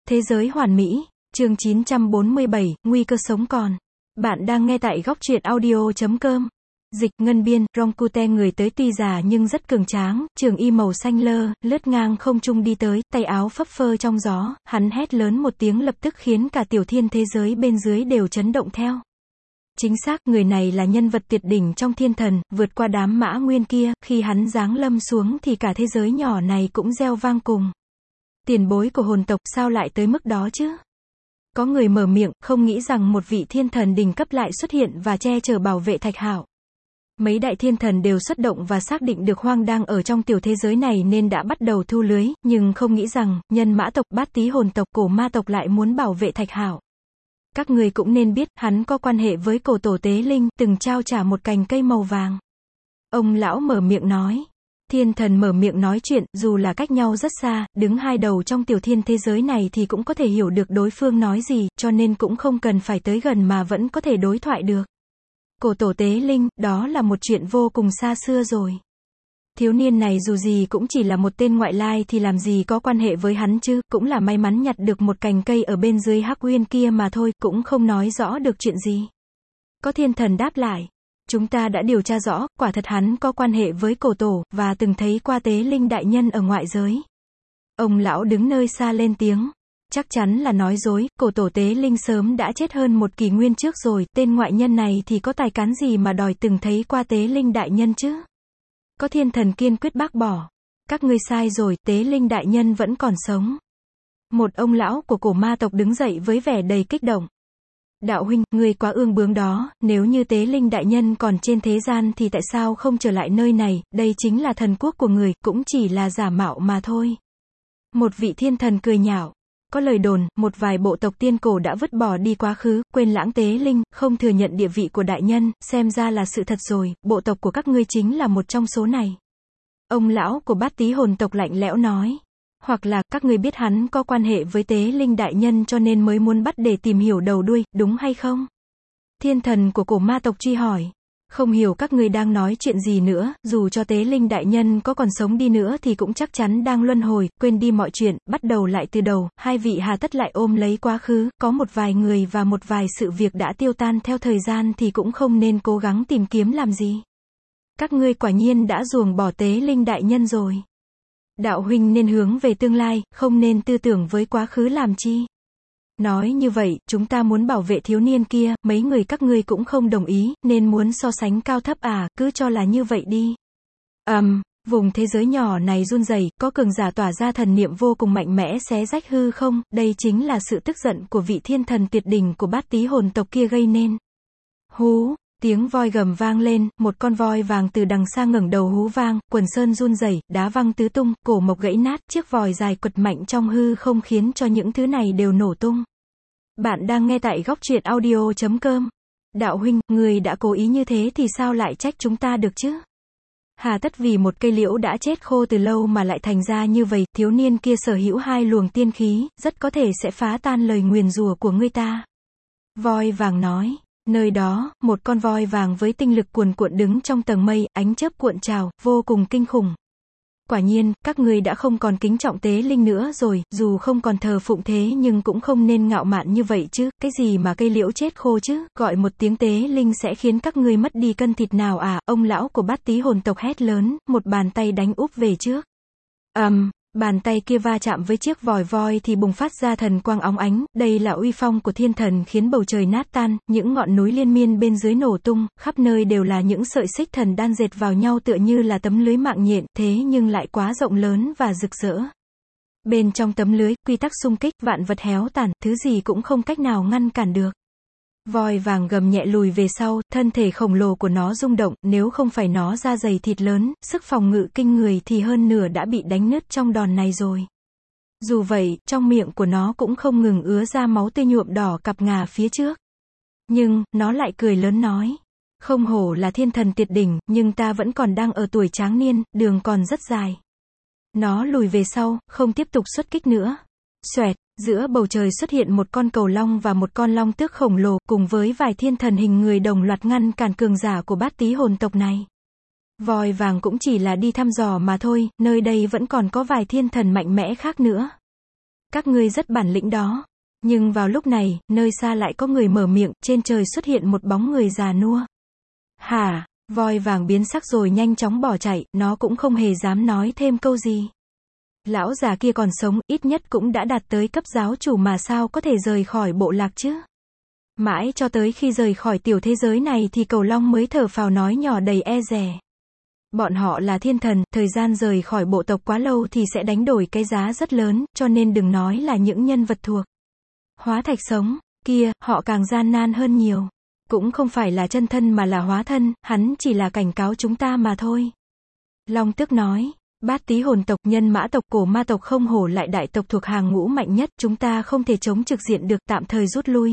Thế giới hoàn mỹ, chương 947, nguy cơ sống còn. Bạn đang nghe tại góc truyện audio.com. Dịch ngân biên, Ronkute người tới tuy già nhưng rất cường tráng, trường y màu xanh lơ, lướt ngang không trung đi tới, tay áo phấp phơ trong gió, hắn hét lớn một tiếng lập tức khiến cả tiểu thiên thế giới bên dưới đều chấn động theo. Chính xác, người này là nhân vật tuyệt đỉnh trong thiên thần, vượt qua đám mã nguyên kia, khi hắn giáng lâm xuống thì cả thế giới nhỏ này cũng reo vang cùng. Tiền bối của hồn tộc sao lại tới mức đó chứ? Có người mở miệng, không nghĩ rằng một vị thiên thần đỉnh cấp lại xuất hiện và che chở bảo vệ Thạch Hạo. Mấy đại thiên thần đều xuất động và xác định được Hoang đang ở trong tiểu thế giới này nên đã bắt đầu thu lưới, nhưng không nghĩ rằng, nhân mã tộc, bát tý hồn tộc, cổ ma tộc lại muốn bảo vệ Thạch Hạo. Các người cũng nên biết, hắn có quan hệ với cổ tổ tế linh, từng trao trả một cành cây màu vàng. Ông lão mở miệng nói. Thiên thần mở miệng nói chuyện, dù là cách nhau rất xa, đứng hai đầu trong tiểu thiên thế giới này thì cũng có thể hiểu được đối phương nói gì, cho nên cũng không cần phải tới gần mà vẫn có thể đối thoại được. Cổ tổ tế linh, đó là một chuyện vô cùng xa xưa rồi. Thiếu niên này dù gì cũng chỉ là một tên ngoại lai thì làm gì có quan hệ với hắn chứ, cũng là may mắn nhặt được một cành cây ở bên dưới Hắc Uyên kia mà thôi, cũng không nói rõ được chuyện gì. Có thiên thần đáp lại. Chúng ta đã điều tra rõ, quả thật hắn có quan hệ với cổ tổ, và từng thấy qua tế linh đại nhân ở ngoại giới. Ông lão đứng nơi xa lên tiếng. Chắc chắn là nói dối, cổ tổ tế linh sớm đã chết hơn một kỷ nguyên trước rồi, tên ngoại nhân này thì có tài cán gì mà đòi từng thấy qua tế linh đại nhân chứ? Có thiên thần kiên quyết bác bỏ. Các ngươi sai rồi, tế linh đại nhân vẫn còn sống. Một ông lão của cổ ma tộc đứng dậy với vẻ đầy kích động. Đạo huynh, ngươi quá ương bướng đó, nếu như tế linh đại nhân còn trên thế gian thì tại sao không trở lại nơi này, đây chính là thần quốc của người, cũng chỉ là giả mạo mà thôi. Một vị thiên thần cười nhạo. Có lời đồn, một vài bộ tộc tiên cổ đã vứt bỏ đi quá khứ, quên lãng tế linh, không thừa nhận địa vị của đại nhân, xem ra là sự thật rồi, bộ tộc của các ngươi chính là một trong số này. Ông lão của bát tý hồn tộc lạnh lẽo nói. Hoặc là, các ngươi biết hắn có quan hệ với tế linh đại nhân cho nên mới muốn bắt để tìm hiểu đầu đuôi, đúng hay không? Thiên thần của cổ ma tộc truy hỏi. Không hiểu các ngươi đang nói chuyện gì nữa, dù cho tế linh đại nhân có còn sống đi nữa thì cũng chắc chắn đang luân hồi, quên đi mọi chuyện, bắt đầu lại từ đầu, hai vị hà tất lại ôm lấy quá khứ, có một vài người và một vài sự việc đã tiêu tan theo thời gian thì cũng không nên cố gắng tìm kiếm làm gì. Các ngươi quả nhiên đã ruồng bỏ tế linh đại nhân rồi. Đạo huynh nên hướng về tương lai, không nên tư tưởng với quá khứ làm chi. Nói như vậy, chúng ta muốn bảo vệ thiếu niên kia, mấy người các ngươi cũng không đồng ý, nên muốn so sánh cao thấp à, cứ cho là như vậy đi. Vùng thế giới nhỏ này run rẩy, có cường giả tỏa ra thần niệm vô cùng mạnh mẽ xé rách hư không, đây chính là sự tức giận của vị thiên thần tuyệt đỉnh của bát tý hồn tộc kia gây nên. Hú! Tiếng voi gầm vang lên, một con voi vàng từ đằng xa ngẩng đầu hú vang, quần sơn run rẩy, đá văng tứ tung, cổ mộc gãy nát, chiếc vòi dài quật mạnh trong hư không khiến cho những thứ này đều nổ tung. Bạn đang nghe tại góc truyện audio.com. Đạo huynh, người đã cố ý như thế thì sao lại trách chúng ta được chứ? Hà tất vì một cây liễu đã chết khô từ lâu mà lại thành ra như vậy, thiếu niên kia sở hữu hai luồng tiên khí, rất có thể sẽ phá tan lời nguyền rủa của ngươi ta. Voi vàng nói. Nơi đó, một con voi vàng với tinh lực cuồn cuộn đứng trong tầng mây, ánh chớp cuộn trào, vô cùng kinh khủng. Quả nhiên, các ngươi đã không còn kính trọng tế linh nữa rồi, dù không còn thờ phụng thế nhưng cũng không nên ngạo mạn như vậy chứ, cái gì mà cây liễu chết khô chứ, gọi một tiếng tế linh sẽ khiến các ngươi mất đi cân thịt nào à, ông lão của bát tý hồn tộc hét lớn, một bàn tay đánh úp về trước. Bàn tay kia va chạm với chiếc vòi voi thì bùng phát ra thần quang óng ánh, đây là uy phong của thiên thần khiến bầu trời nát tan, những ngọn núi liên miên bên dưới nổ tung, khắp nơi đều là những sợi xích thần đan dệt vào nhau tựa như là tấm lưới mạng nhện, thế nhưng lại quá rộng lớn và rực rỡ. Bên trong tấm lưới, quy tắc xung kích, vạn vật héo tàn, thứ gì cũng không cách nào ngăn cản được. Voi vàng gầm nhẹ lùi về sau, thân thể khổng lồ của nó rung động, nếu không phải nó da dày thịt lớn, sức phòng ngự kinh người thì hơn nửa đã bị đánh nứt trong đòn này rồi. Dù vậy, trong miệng của nó cũng không ngừng ứa ra máu tươi nhuộm đỏ cặp ngà phía trước. Nhưng, nó lại cười lớn nói. Không hổ là thiên thần tuyệt đỉnh, nhưng ta vẫn còn đang ở tuổi tráng niên, đường còn rất dài. Nó lùi về sau, không tiếp tục xuất kích nữa. Xoẹt. Giữa bầu trời xuất hiện một con cầu long và một con long tước khổng lồ, cùng với vài thiên thần hình người đồng loạt ngăn cản cường giả của bát tý hồn tộc này. Voi vàng cũng chỉ là đi thăm dò mà thôi, nơi đây vẫn còn có vài thiên thần mạnh mẽ khác nữa. Các ngươi rất bản lĩnh đó. Nhưng vào lúc này, nơi xa lại có người mở miệng, trên trời xuất hiện một bóng người già nua. Hả? Voi vàng biến sắc rồi nhanh chóng bỏ chạy, nó cũng không hề dám nói thêm câu gì. Lão già kia còn sống, ít nhất cũng đã đạt tới cấp giáo chủ mà sao có thể rời khỏi bộ lạc chứ? Mãi cho tới khi rời khỏi tiểu thế giới này thì Cầu Long mới thở phào nói nhỏ đầy e dè. Bọn họ là thiên thần, thời gian rời khỏi bộ tộc quá lâu thì sẽ đánh đổi cái giá rất lớn, cho nên đừng nói là những nhân vật thuộc hóa thạch sống, kia, họ càng gian nan hơn nhiều. Cũng không phải là chân thân mà là hóa thân, hắn chỉ là cảnh cáo chúng ta mà thôi. Long Tước nói, Bát Tí hồn tộc, Nhân Mã tộc, Cổ Ma tộc không hổ lại đại tộc thuộc hàng ngũ mạnh nhất, chúng ta không thể chống trực diện được, tạm thời rút lui.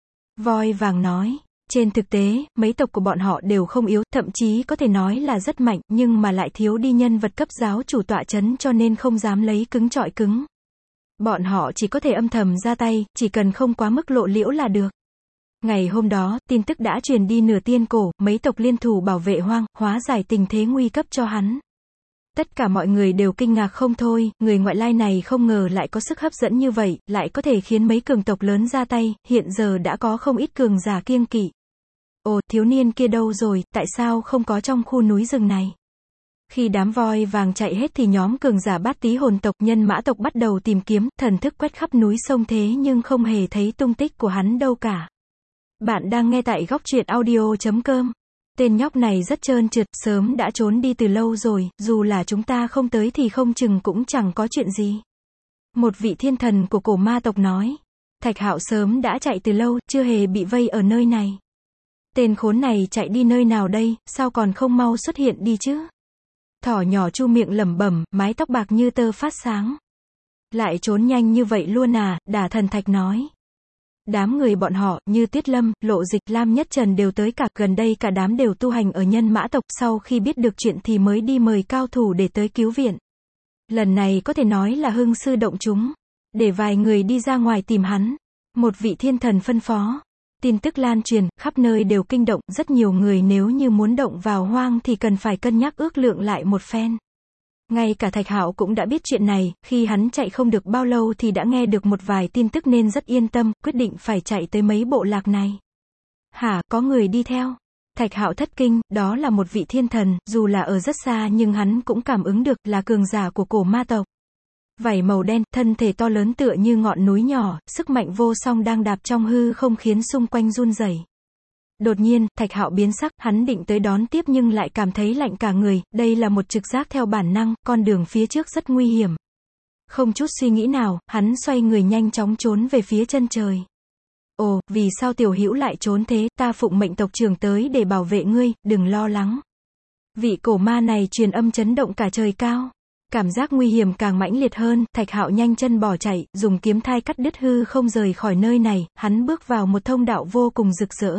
Voi vàng nói, trên thực tế, mấy tộc của bọn họ đều không yếu, thậm chí có thể nói là rất mạnh, nhưng mà lại thiếu đi nhân vật cấp giáo chủ tọa chấn cho nên không dám lấy cứng trọi cứng. Bọn họ chỉ có thể âm thầm ra tay, chỉ cần không quá mức lộ liễu là được. Ngày hôm đó, tin tức đã truyền đi nửa tiên cổ, mấy tộc liên thủ bảo vệ hoang, hóa giải tình thế nguy cấp cho hắn. Tất cả mọi người đều kinh ngạc không thôi, người ngoại lai này không ngờ lại có sức hấp dẫn như vậy, lại có thể khiến mấy cường tộc lớn ra tay, hiện giờ đã có không ít cường giả kiêng kỵ. Ồ, thiếu niên kia đâu rồi, tại sao không có trong khu núi rừng này? Khi đám voi vàng chạy hết thì nhóm cường giả Bát Tí hồn tộc, Nhân Mã tộc bắt đầu tìm kiếm, thần thức quét khắp núi sông thế nhưng không hề thấy tung tích của hắn đâu cả. Bạn đang nghe tại góc truyện audio.com. Tên nhóc này rất trơn trượt, sớm đã trốn đi từ lâu rồi, dù là chúng ta không tới thì không chừng cũng chẳng có chuyện gì. Một vị thiên thần của Cổ Ma tộc nói. Thạch Hạo sớm đã chạy từ lâu, chưa hề bị vây ở nơi này. Tên khốn này chạy đi nơi nào đây, sao còn không mau xuất hiện đi chứ? Thỏ nhỏ chu miệng lẩm bẩm, mái tóc bạc như tơ phát sáng. Lại trốn nhanh như vậy luôn à, Đả Thần Thạch nói. Đám người bọn họ, như Tuyết Lâm, Lộ Dịch, Lam Nhất Trần đều tới cả, gần đây cả đám đều tu hành ở Nhân Mã tộc, sau khi biết được chuyện thì mới đi mời cao thủ để tới cứu viện. Lần này có thể nói là hưng sư động chúng, để vài người đi ra ngoài tìm hắn. Một vị thiên thần phân phó. Tin tức lan truyền, khắp nơi đều kinh động, rất nhiều người nếu như muốn động vào hoang thì cần phải cân nhắc ước lượng lại một phen. Ngay cả Thạch Hạo cũng đã biết chuyện này, khi hắn chạy không được bao lâu thì đã nghe được một vài tin tức nên rất yên tâm, quyết định phải chạy tới mấy bộ lạc này. Hả, có người đi theo? Thạch Hạo thất kinh, đó là một vị thiên thần, dù là ở rất xa nhưng hắn cũng cảm ứng được, là cường giả của Cổ Ma tộc. Vảy màu đen, thân thể to lớn tựa như ngọn núi nhỏ, sức mạnh vô song đang đạp trong hư không khiến xung quanh run rẩy. Đột nhiên, Thạch Hạo biến sắc, hắn định tới đón tiếp nhưng lại cảm thấy lạnh cả người, đây là một trực giác theo bản năng, con đường phía trước rất nguy hiểm. Không chút suy nghĩ nào, hắn xoay người nhanh chóng trốn về phía chân trời. Ồ, vì sao tiểu hữu lại trốn thế, ta phụng mệnh tộc trưởng tới để bảo vệ ngươi, đừng lo lắng. Vị cổ ma này truyền âm chấn động cả trời cao. Cảm giác nguy hiểm càng mãnh liệt hơn, Thạch Hạo nhanh chân bỏ chạy, dùng kiếm thai cắt đứt hư không rời khỏi nơi này, hắn bước vào một thông đạo vô cùng rực rỡ.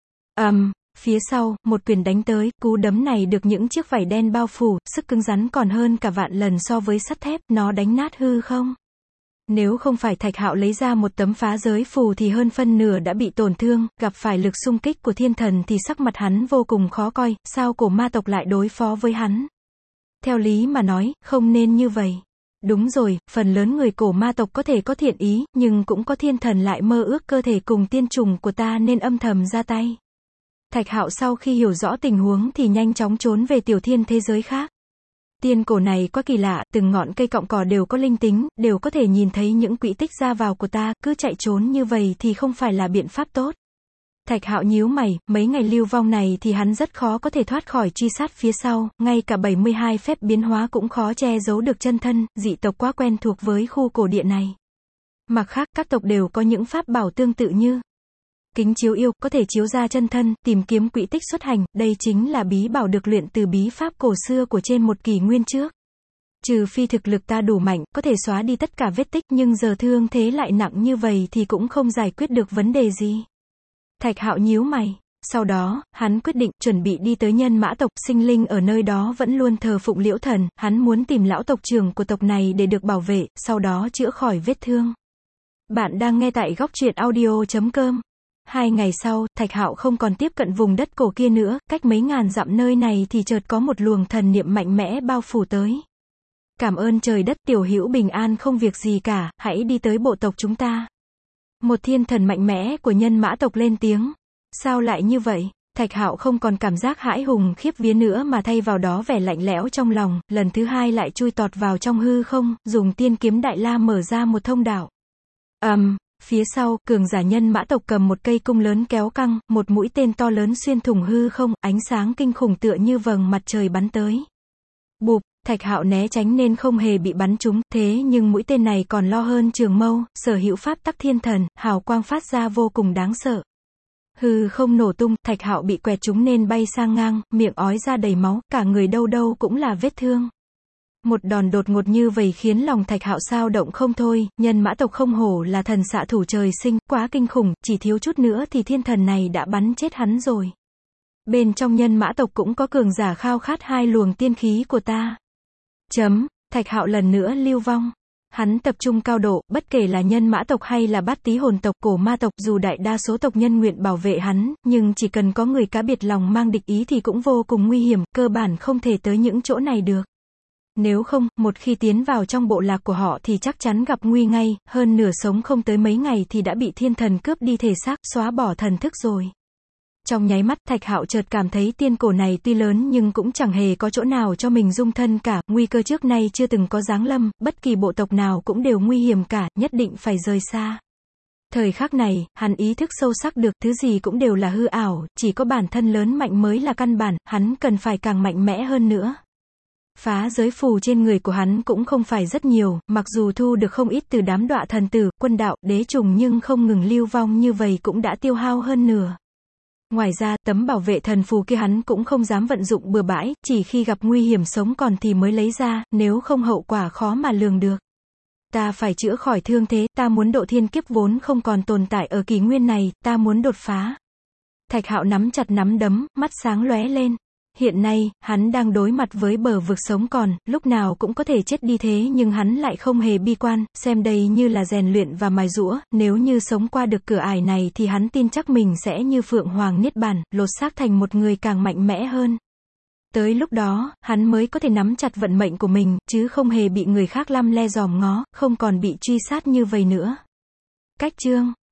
Phía sau, một quyền đánh tới, cú đấm này được những chiếc vảy đen bao phủ, sức cứng rắn còn hơn cả vạn lần so với sắt thép, nó đánh nát hư không. Nếu không phải Thạch Hạo lấy ra một tấm phá giới phù thì hơn phân nửa đã bị tổn thương, gặp phải lực xung kích của thiên thần thì sắc mặt hắn vô cùng khó coi, sao Cổ Ma tộc lại đối phó với hắn? Theo lý mà nói, không nên như vậy. Đúng rồi, phần lớn người Cổ Ma tộc có thể có thiện ý, nhưng cũng có thiên thần lại mơ ước cơ thể cùng tiên trùng của ta nên âm thầm ra tay. Thạch Hạo sau khi hiểu rõ tình huống thì nhanh chóng trốn về tiểu thiên thế giới khác. Tiên cổ này quá kỳ lạ, từng ngọn cây cọng cỏ đều có linh tính, đều có thể nhìn thấy những quỹ tích ra vào của ta, cứ chạy trốn như vậy thì không phải là biện pháp tốt. Thạch Hạo nhíu mày, mấy ngày lưu vong này thì hắn rất khó có thể thoát khỏi truy sát phía sau, ngay cả 72 phép biến hóa cũng khó che giấu được chân thân, dị tộc quá quen thuộc với khu cổ địa này. Mặt khác, các tộc đều có những pháp bảo tương tự như kính chiếu yêu, có thể chiếu ra chân thân, tìm kiếm quỹ tích xuất hành, đây chính là bí bảo được luyện từ bí pháp cổ xưa của trên một kỷ nguyên trước. Trừ phi thực lực ta đủ mạnh, có thể xóa đi tất cả vết tích, nhưng giờ thương thế lại nặng như vậy thì cũng không giải quyết được vấn đề gì. Thạch Hạo nhíu mày. Sau đó, hắn quyết định, chuẩn bị đi tới Nhân Mã tộc, sinh linh ở nơi đó vẫn luôn thờ phụng Liễu Thần, hắn muốn tìm lão tộc trưởng của tộc này để được bảo vệ, sau đó chữa khỏi vết thương. Bạn đang nghe tại góc truyện audio.com. 2 ngày sau, Thạch Hạo không còn tiếp cận vùng đất cổ kia nữa, cách mấy ngàn dặm nơi này thì chợt có một luồng thần niệm mạnh mẽ bao phủ tới. Cảm ơn trời đất, tiểu hữu bình an không việc gì cả, hãy đi tới bộ tộc chúng ta. Một thiên thần mạnh mẽ của nhân mã tộc lên tiếng. Sao lại như vậy? Thạch Hạo không còn cảm giác hãi hùng khiếp vía nữa mà thay vào đó vẻ lạnh lẽo trong lòng, lần thứ hai lại chui tọt vào trong hư không, dùng tiên kiếm đại la mở ra một thông đạo. Phía sau, cường giả nhân mã tộc cầm một cây cung lớn kéo căng, một mũi tên to lớn xuyên thủng hư không, ánh sáng kinh khủng tựa như vầng mặt trời bắn tới. Bụp, Thạch Hạo né tránh nên không hề bị bắn trúng, thế nhưng mũi tên này còn lo hơn trường mâu, sở hữu pháp tắc thiên thần, hào quang phát ra vô cùng đáng sợ. Hư không nổ tung, Thạch Hạo bị quẹt trúng nên bay sang ngang, miệng ói ra đầy máu, cả người đâu đâu cũng là vết thương. Một đòn đột ngột như vậy khiến lòng Thạch Hạo xao động không thôi, nhân mã tộc không hổ là thần xạ thủ trời sinh, quá kinh khủng, chỉ thiếu chút nữa thì thiên thần này đã bắn chết hắn rồi. Bên trong nhân mã tộc cũng có cường giả khao khát hai luồng tiên khí của ta. Thạch Hạo lần nữa lưu vong. Hắn tập trung cao độ, bất kể là nhân mã tộc hay là bát tí hồn tộc, cổ ma tộc, dù đại đa số tộc nhân nguyện bảo vệ hắn, nhưng chỉ cần có người cá biệt lòng mang địch ý thì cũng vô cùng nguy hiểm, cơ bản không thể tới những chỗ này được. Nếu không, một khi tiến vào trong bộ lạc của họ thì chắc chắn gặp nguy ngay, hơn nửa sống không tới mấy ngày thì đã bị thiên thần cướp đi thể xác, xóa bỏ thần thức rồi. Trong nháy mắt, Thạch Hạo chợt cảm thấy tiên cổ này tuy lớn nhưng cũng chẳng hề có chỗ nào cho mình dung thân cả, nguy cơ trước nay chưa từng có giáng lâm, bất kỳ bộ tộc nào cũng đều nguy hiểm cả, nhất định phải rời xa. Thời khắc này, hắn ý thức sâu sắc được, thứ gì cũng đều là hư ảo, chỉ có bản thân lớn mạnh mới là căn bản, hắn cần phải càng mạnh mẽ hơn nữa. Phá giới phù trên người của hắn cũng không phải rất nhiều, mặc dù thu được không ít từ đám đọa thần tử, quân đạo, đế trùng nhưng không ngừng lưu vong như vậy cũng đã tiêu hao hơn nửa. Ngoài ra, tấm bảo vệ thần phù kia hắn cũng không dám vận dụng bừa bãi, chỉ khi gặp nguy hiểm sống còn thì mới lấy ra, nếu không hậu quả khó mà lường được. Ta phải chữa khỏi thương thế, ta muốn độ thiên kiếp vốn không còn tồn tại ở kỷ nguyên này, ta muốn đột phá. Thạch Hạo nắm chặt nắm đấm, mắt sáng lóe lên. Hiện nay, hắn đang đối mặt với bờ vực sống còn, lúc nào cũng có thể chết đi thế nhưng hắn lại không hề bi quan, xem đây như là rèn luyện và mài giũa, nếu như sống qua được cửa ải này thì hắn tin chắc mình sẽ như Phượng Hoàng Niết Bàn, lột xác thành một người càng mạnh mẽ hơn. Tới lúc đó, hắn mới có thể nắm chặt vận mệnh của mình, chứ không hề bị người khác lăm le dòm ngó, không còn bị truy sát như vậy nữa. Cách chương